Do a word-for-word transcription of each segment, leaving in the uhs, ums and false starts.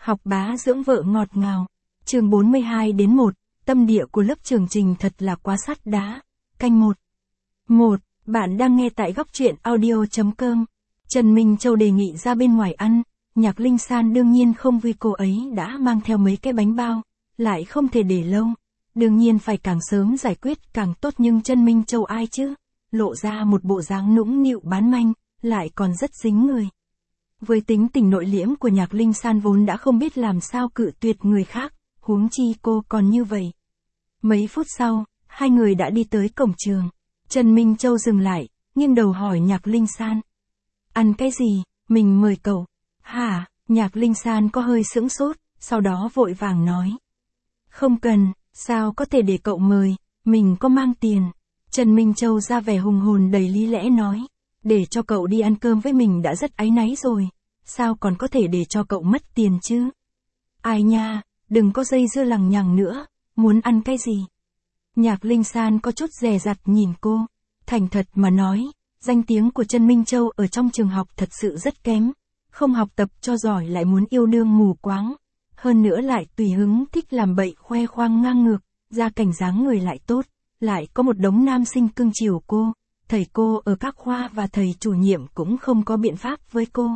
Học bá dưỡng vợ ngọt ngào. Chương bốn mươi hai đến một, tâm địa của lớp Trường Trình thật là quá sắt đá. Canh một. một. Bạn đang nghe tại góc truyện audio chấm com. Trần Minh Châu đề nghị ra bên ngoài ăn, Nhạc Linh San đương nhiên không vui, cô ấy đã mang theo mấy cái bánh bao, lại không thể để lâu. Đương nhiên phải càng sớm giải quyết càng tốt, nhưng Trần Minh Châu ai chứ? Lộ ra một bộ dáng nũng nịu bán manh, lại còn rất dính người. Với tính tình nội liễm của Nhạc Linh San vốn đã không biết làm sao cự tuyệt người khác, huống chi cô còn như vậy. Mấy phút sau, hai người đã đi tới cổng trường. Trần Minh Châu dừng lại, nghiêng đầu hỏi Nhạc Linh San. Ăn cái gì, mình mời cậu. Hả? Nhạc Linh San có hơi sững sốt, sau đó vội vàng nói. Không cần, sao có thể để cậu mời, mình có mang tiền. Trần Minh Châu ra vẻ hùng hồn đầy lý lẽ nói. Để cho cậu đi ăn cơm với mình đã rất áy náy rồi, sao còn có thể để cho cậu mất tiền chứ? Ai nha, đừng có dây dưa lằng nhằng nữa, muốn ăn cái gì? Nhạc Linh San có chút dè dặt nhìn cô, thành thật mà nói, danh tiếng của Trần Minh Châu ở trong trường học thật sự rất kém, không học tập cho giỏi lại muốn yêu đương mù quáng, hơn nữa lại tùy hứng thích làm bậy khoe khoang ngang ngược, gia cảnh dáng người lại tốt, lại có một đống nam sinh cưng chiều cô. Thầy cô ở các khoa và thầy chủ nhiệm cũng không có biện pháp với cô.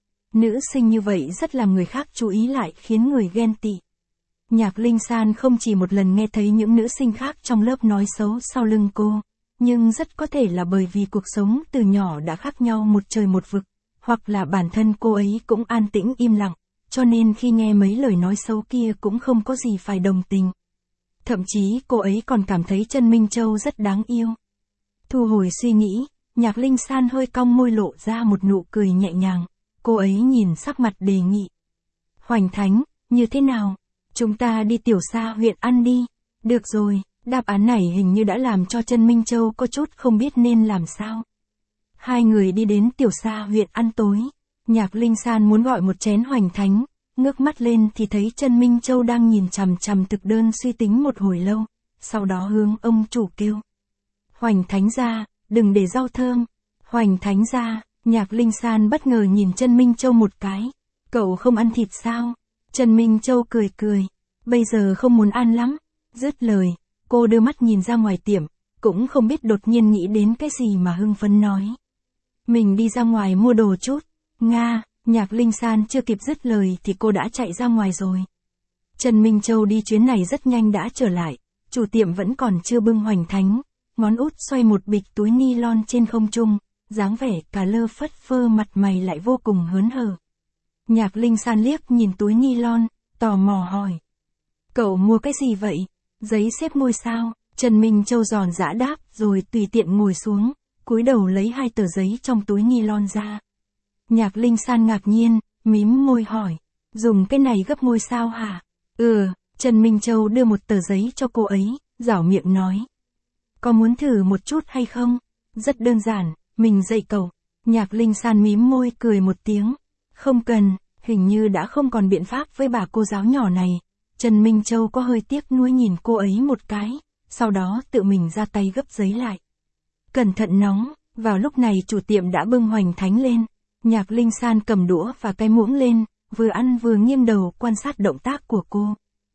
Nữ sinh như vậy rất làm người khác chú ý, lại khiến người ghen tị. Nhạc Linh San không chỉ một lần nghe thấy những nữ sinh khác trong lớp nói xấu sau lưng cô, nhưng rất có thể là bởi vì cuộc sống từ nhỏ đã khác nhau một trời một vực, hoặc là bản thân cô ấy cũng an tĩnh im lặng, cho nên khi nghe mấy lời nói xấu kia cũng không có gì phải đồng tình. Thậm chí cô ấy còn cảm thấy Trần Minh Châu rất đáng yêu. Thu hồi suy nghĩ, Nhạc Linh San hơi cong môi lộ ra một nụ cười nhẹ nhàng, cô ấy nhìn sắc mặt đề nghị. Hoành Thánh, như thế nào? Chúng ta đi Tiểu Sa huyện ăn đi. Được rồi, đáp án này hình như đã làm cho Trần Minh Châu có chút không biết nên làm sao. Hai người đi đến Tiểu Sa huyện ăn tối, Nhạc Linh San muốn gọi một chén Hoành Thánh, ngước mắt lên thì thấy Trần Minh Châu đang nhìn chằm chằm thực đơn suy tính một hồi lâu, sau đó hướng ông chủ kêu. Hoành Thánh ra, đừng để rau thơm. Hoành Thánh ra, Nhạc Linh San bất ngờ nhìn Trần Minh Châu một cái. Cậu không ăn thịt sao? Trần Minh Châu cười cười. Bây giờ không muốn ăn lắm. Dứt lời, cô đưa mắt nhìn ra ngoài tiệm, cũng không biết đột nhiên nghĩ đến cái gì mà hưng phấn nói. Mình đi ra ngoài mua đồ chút. Nga, Nhạc Linh San chưa kịp dứt lời thì cô đã chạy ra ngoài rồi. Trần Minh Châu đi chuyến này rất nhanh đã trở lại, chủ tiệm vẫn còn chưa bưng Hoành Thánh. Ngón út xoay một bịch túi ni lon trên không trung, dáng vẻ cà lơ phất phơ, mặt mày lại vô cùng hớn hở. Nhạc Linh San liếc nhìn túi ni lon, tò mò hỏi. Cậu mua cái gì vậy? Giấy xếp ngôi sao? Trần Minh Châu giòn giã đáp rồi tùy tiện ngồi xuống, cúi đầu lấy hai tờ giấy trong túi ni lon ra. Nhạc Linh San ngạc nhiên, mím môi hỏi. Dùng cái này gấp ngôi sao hả? Ừ, Trần Minh Châu đưa một tờ giấy cho cô ấy, giảo miệng nói. Có muốn thử một chút hay không? Rất đơn giản, mình dạy cậu. Nhạc Linh San mím môi cười một tiếng. Không cần, hình như đã không còn biện pháp với bà cô giáo nhỏ này. Trần Minh Châu có hơi tiếc nuối nhìn cô ấy một cái, sau đó tự mình ra tay gấp giấy lại. Cẩn thận nóng, vào lúc này chủ tiệm đã bưng Hoành Thánh lên. Nhạc Linh San cầm đũa và cái muỗng lên, vừa ăn vừa nghiêng đầu quan sát động tác của cô.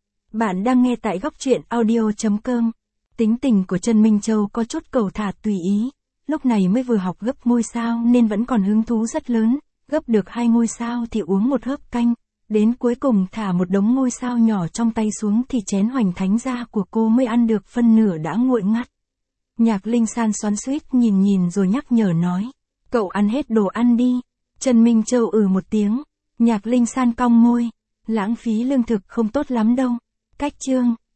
Bạn đang nghe tại góc truyện audio chấm com. Tính tình của Trần Minh Châu có chút cầu thả tùy ý, lúc này mới vừa học gấp ngôi sao nên vẫn còn hứng thú rất lớn, gấp được hai ngôi sao thì uống một hớp canh, đến cuối cùng thả một đống ngôi sao nhỏ trong tay xuống thì chén Hoành Thánh ra của cô mới ăn được phân nửa đã nguội ngắt. Nhạc Linh San xoắn xuýt nhìn nhìn rồi nhắc nhở nói, cậu ăn hết đồ ăn đi. Trần Minh Châu ừ một tiếng, Nhạc Linh San cong môi, lãng phí lương thực không tốt lắm đâu. Cách chương